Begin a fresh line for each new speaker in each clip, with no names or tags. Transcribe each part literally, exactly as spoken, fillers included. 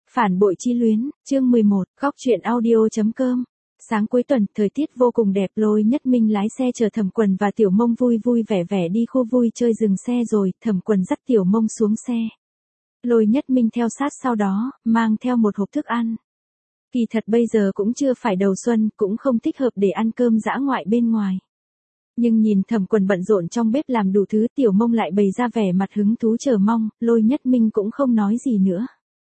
Phản bội chi luyến, chương mười một, góc truyện audio.com. Sáng cuối tuần, thời tiết vô cùng đẹp, Lôi Nhất Minh lái xe chở Thẩm Quần và Tiểu Mông vui vui vẻ vẻ đi khu vui chơi, dừng xe rồi, Thẩm Quần dắt Tiểu Mông xuống xe. Lôi Nhất Minh theo sát sau đó, mang theo một hộp thức ăn. Kỳ thật bây giờ cũng chưa phải đầu xuân, cũng không thích hợp để ăn cơm dã ngoại bên ngoài. Nhưng nhìn Thẩm Quần bận rộn trong bếp làm đủ thứ, Tiểu Mông lại bày ra vẻ mặt hứng thú chờ mong, Lôi Nhất Minh cũng không nói gì nữa.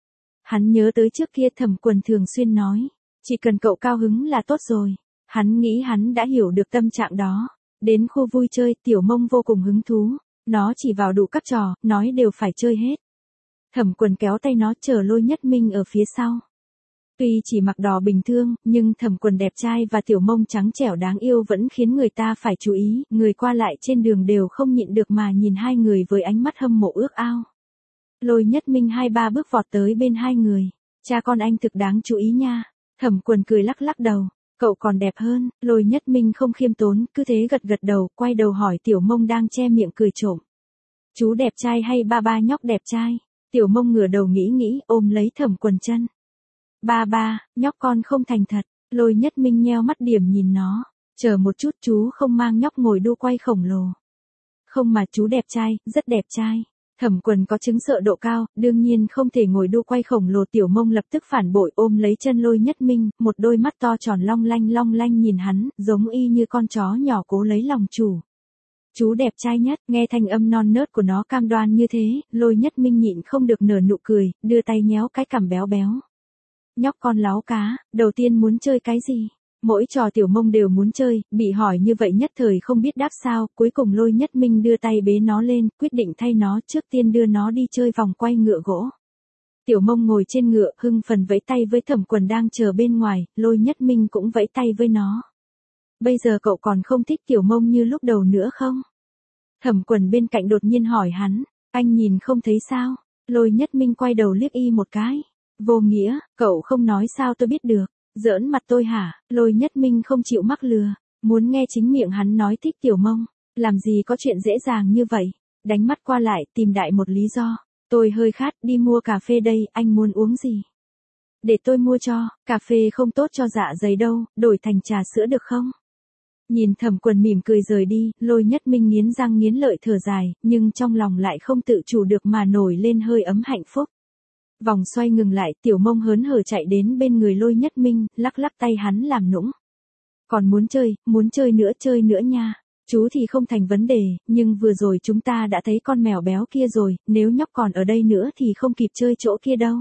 Hắn nhớ tới trước kia Thẩm Quần thường xuyên nói, chỉ cần cậu cao hứng là tốt rồi. Hắn nghĩ hắn đã hiểu được tâm trạng đó. Đến khu vui chơi, Tiểu Mông vô cùng hứng thú. Nó chỉ vào đủ các trò, nói đều phải chơi hết. Thẩm Quần kéo tay nó chở Lôi Nhất Minh ở phía sau. Tuy chỉ mặc đỏ bình thường, nhưng Thẩm Quần đẹp trai và Tiểu Mông trắng trẻo đáng yêu vẫn khiến người ta phải chú ý. Người qua lại trên đường đều không nhịn được mà nhìn hai người với ánh mắt hâm mộ ước ao. Lôi Nhất Minh hai ba bước vọt tới bên hai người. Cha con anh thực đáng chú ý nha. Thẩm Quần cười lắc lắc đầu. Cậu còn đẹp hơn. Lôi Nhất Minh không khiêm tốn, cứ thế gật gật đầu, quay đầu hỏi Tiểu Mông đang che miệng cười trộm. Chú đẹp trai hay ba ba nhóc đẹp trai? Tiểu Mông ngửa đầu nghĩ nghĩ, ôm lấy Thẩm Quần chân. Ba ba, nhóc con không thành thật. Lôi Nhất Minh nheo mắt điểm nhìn nó. Chờ một chút, chú không mang nhóc ngồi đu quay khổng lồ. Không mà chú đẹp trai, rất đẹp trai. Thẩm Quần có chứng sợ độ cao, đương nhiên không thể ngồi đu quay khổng lồ. Tiểu Mông lập tức phản bội, ôm lấy chân Lôi Nhất Minh, một đôi mắt to tròn long lanh long lanh nhìn hắn, giống y như con chó nhỏ cố lấy lòng chủ. Chú đẹp trai nhất, nghe thanh âm non nớt của nó cam đoan như thế, Lôi Nhất Minh nhịn không được nở nụ cười, đưa tay nhéo cái cằm béo béo. Nhóc con láo cá, đầu tiên muốn chơi cái gì? Mỗi trò Tiểu Mông đều muốn chơi, bị hỏi như vậy nhất thời không biết đáp sao, cuối cùng Lôi Nhất Minh đưa tay bế nó lên, quyết định thay nó trước tiên đưa nó đi chơi vòng quay ngựa gỗ. Tiểu Mông ngồi trên ngựa, hưng phấn vẫy tay với Thẩm Quần đang chờ bên ngoài, Lôi Nhất Minh cũng vẫy tay với nó. Bây giờ cậu còn không thích Tiểu Mông như lúc đầu nữa không? Thẩm Quần bên cạnh đột nhiên hỏi hắn, anh nhìn không thấy sao? Lôi Nhất Minh quay đầu liếc y một cái. Vô nghĩa, cậu không nói sao tôi biết được. Giỡn mặt tôi hả? Lôi Nhất Minh không chịu mắc lừa. Muốn nghe chính miệng hắn nói thích Tiểu Mông. Làm gì có chuyện dễ dàng như vậy. Đánh mắt qua lại, tìm đại một lý do. Tôi hơi khát, đi mua cà phê đây, anh muốn uống gì? Để tôi mua cho, cà phê không tốt cho dạ dày đâu, đổi thành trà sữa được không? Nhìn Thẩm Quần mỉm cười rời đi, Lôi Nhất Minh nghiến răng nghiến lợi thở dài, nhưng trong lòng lại không tự chủ được mà nổi lên hơi ấm hạnh phúc. Vòng xoay ngừng lại, Tiểu Mông hớn hở chạy đến bên người Lôi Nhất Minh, lắc lắc tay hắn làm nũng. Còn muốn chơi, muốn chơi nữa chơi nữa nha. Chú thì không thành vấn đề, nhưng vừa rồi chúng ta đã thấy con mèo béo kia rồi, nếu nhóc còn ở đây nữa thì không kịp chơi chỗ kia đâu.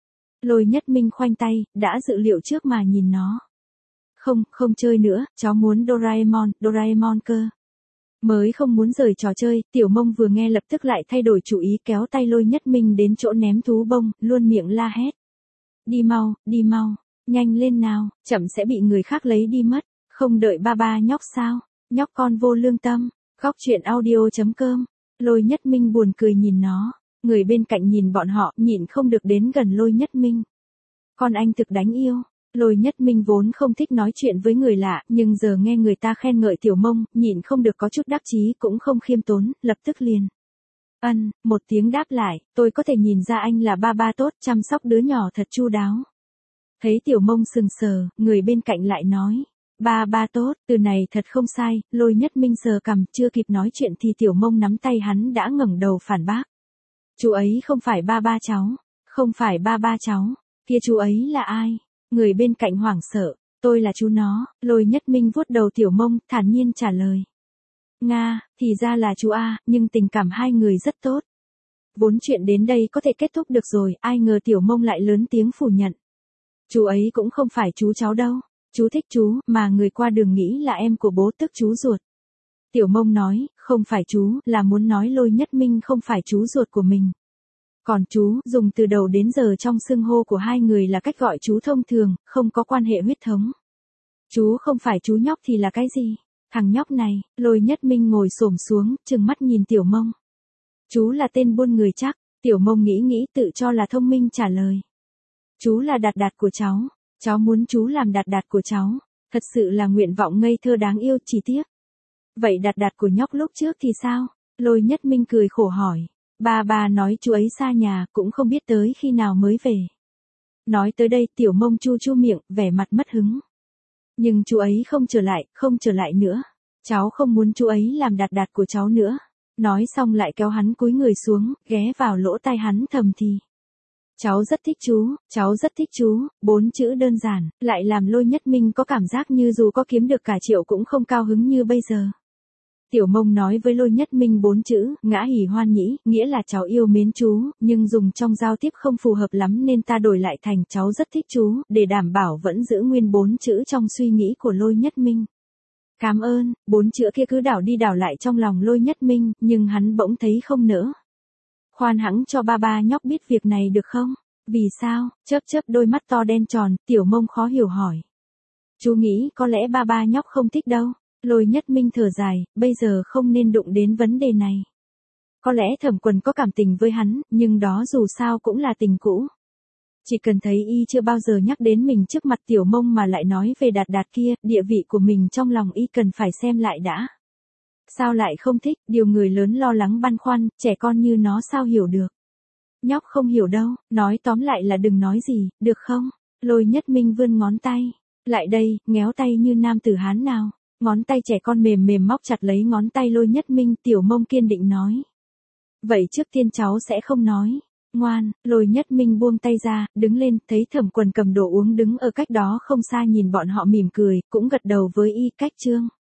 Lôi Nhất Minh khoanh tay, đã dự liệu trước mà nhìn nó. Không, không chơi nữa, cháu muốn Doraemon, Doraemon cơ. Mới không muốn rời trò chơi, Tiểu Mông vừa nghe lập tức lại thay đổi chủ ý, kéo tay Lôi Nhất Minh đến chỗ ném thú bông, luôn miệng la hét. Đi mau, đi mau, nhanh lên nào, chậm sẽ bị người khác lấy đi mất, không đợi ba ba nhóc sao, nhóc con vô lương tâm. Góc truyện audio.com. Lôi Nhất Minh buồn cười nhìn nó, người bên cạnh nhìn bọn họ, nhịn không được đến gần Lôi Nhất Minh. Con anh thực đáng yêu. Lôi Nhất Minh vốn không thích nói chuyện với người lạ, nhưng giờ nghe người ta khen ngợi Tiểu Mông, nhịn không được có chút đắc chí, cũng không khiêm tốn, lập tức liền. Ân, một tiếng đáp lại, tôi có thể nhìn ra anh là ba ba tốt, chăm sóc đứa nhỏ thật chu đáo. Thấy Tiểu Mông sừng sờ, người bên cạnh lại nói, ba ba tốt, từ này thật không sai. Lôi Nhất Minh sờ cằm, chưa kịp nói chuyện thì Tiểu Mông nắm tay hắn đã ngẩng đầu phản bác. Chú ấy không phải ba ba cháu, không phải ba ba cháu, kia chú ấy là ai? Người bên cạnh hoảng sợ, tôi là chú nó. Lôi Nhất Minh vuốt đầu Tiểu Mông, thản nhiên trả lời. Nga, thì ra là chú A, nhưng tình cảm hai người rất tốt. Vốn chuyện đến đây có thể kết thúc được rồi, ai ngờ Tiểu Mông lại lớn tiếng phủ nhận. Chú ấy cũng không phải chú cháu đâu, chú thích chú, mà người qua đường nghĩ là em của bố tức chú ruột. Tiểu Mông nói, không phải chú, là muốn nói Lôi Nhất Minh không phải chú ruột của mình. Còn chú, dùng từ đầu đến giờ trong xưng hô của hai người là cách gọi chú thông thường, không có quan hệ huyết thống. Chú không phải chú nhóc thì là cái gì? Thằng nhóc này. Lôi Nhất Minh ngồi xổm xuống, trừng mắt nhìn Tiểu Mông. Chú là tên buôn người chắc. Tiểu Mông nghĩ nghĩ tự cho là thông minh trả lời. Chú là Đạt Đạt của cháu. Cháu muốn chú làm Đạt Đạt của cháu. Thật sự là nguyện vọng ngây thơ đáng yêu, chỉ tiếc. Vậy Đạt Đạt của nhóc lúc trước thì sao? Lôi Nhất Minh cười khổ hỏi. Ba ba nói chú ấy xa nhà, cũng không biết tới khi nào mới về. Nói tới đây tiểu mông chu chu miệng, vẻ mặt mất hứng. Nhưng chú ấy không trở lại, không trở lại nữa. Cháu không muốn chú ấy làm đạt đạt của cháu nữa. Nói xong lại kéo hắn cúi người xuống, ghé vào lỗ tai hắn thầm thì. Cháu rất thích chú, cháu rất thích chú, bốn chữ đơn giản, lại làm Lôi Nhất Minh có cảm giác như dù có kiếm được cả triệu cũng không cao hứng như bây giờ. Tiểu mông nói với Lôi Nhất Minh bốn chữ, ngã hỉ hoan nhĩ, nghĩa là cháu yêu mến chú, nhưng dùng trong giao tiếp không phù hợp lắm nên ta đổi lại thành cháu rất thích chú, để đảm bảo vẫn giữ nguyên bốn chữ trong suy nghĩ của Lôi Nhất Minh. Cảm ơn, bốn chữ kia cứ đảo đi đảo lại trong lòng Lôi Nhất Minh, nhưng hắn bỗng thấy không nỡ. Khoan hẵng cho ba ba nhóc biết việc này được không? Vì sao? Chớp chớp đôi mắt to đen tròn, tiểu mông khó hiểu hỏi. Chú nghĩ có lẽ ba ba nhóc không thích đâu. Lôi Nhất Minh thở dài, bây giờ không nên đụng đến vấn đề này. Có lẽ Thẩm Quần có cảm tình với hắn, nhưng đó dù sao cũng là tình cũ. Chỉ cần thấy y chưa bao giờ nhắc đến mình trước mặt tiểu mông mà lại nói về đạt đạt kia, địa vị của mình trong lòng y cần phải xem lại đã. Sao lại không thích, điều người lớn lo lắng băn khoăn, trẻ con như nó sao hiểu được. Nhóc không hiểu đâu, nói tóm lại là đừng nói gì, được không? Lôi Nhất Minh vươn ngón tay. Lại đây, ngéo tay như nam tử Hán nào. Ngón tay trẻ con mềm mềm móc chặt lấy ngón tay Lôi Nhất Minh, tiểu mông kiên định nói. Vậy trước tiên cháu sẽ không nói. Ngoan, Lôi Nhất Minh buông tay ra, đứng lên, thấy Thẩm Quần cầm đồ uống đứng ở cách đó không xa nhìn bọn họ mỉm cười, cũng gật đầu với y, cách trương.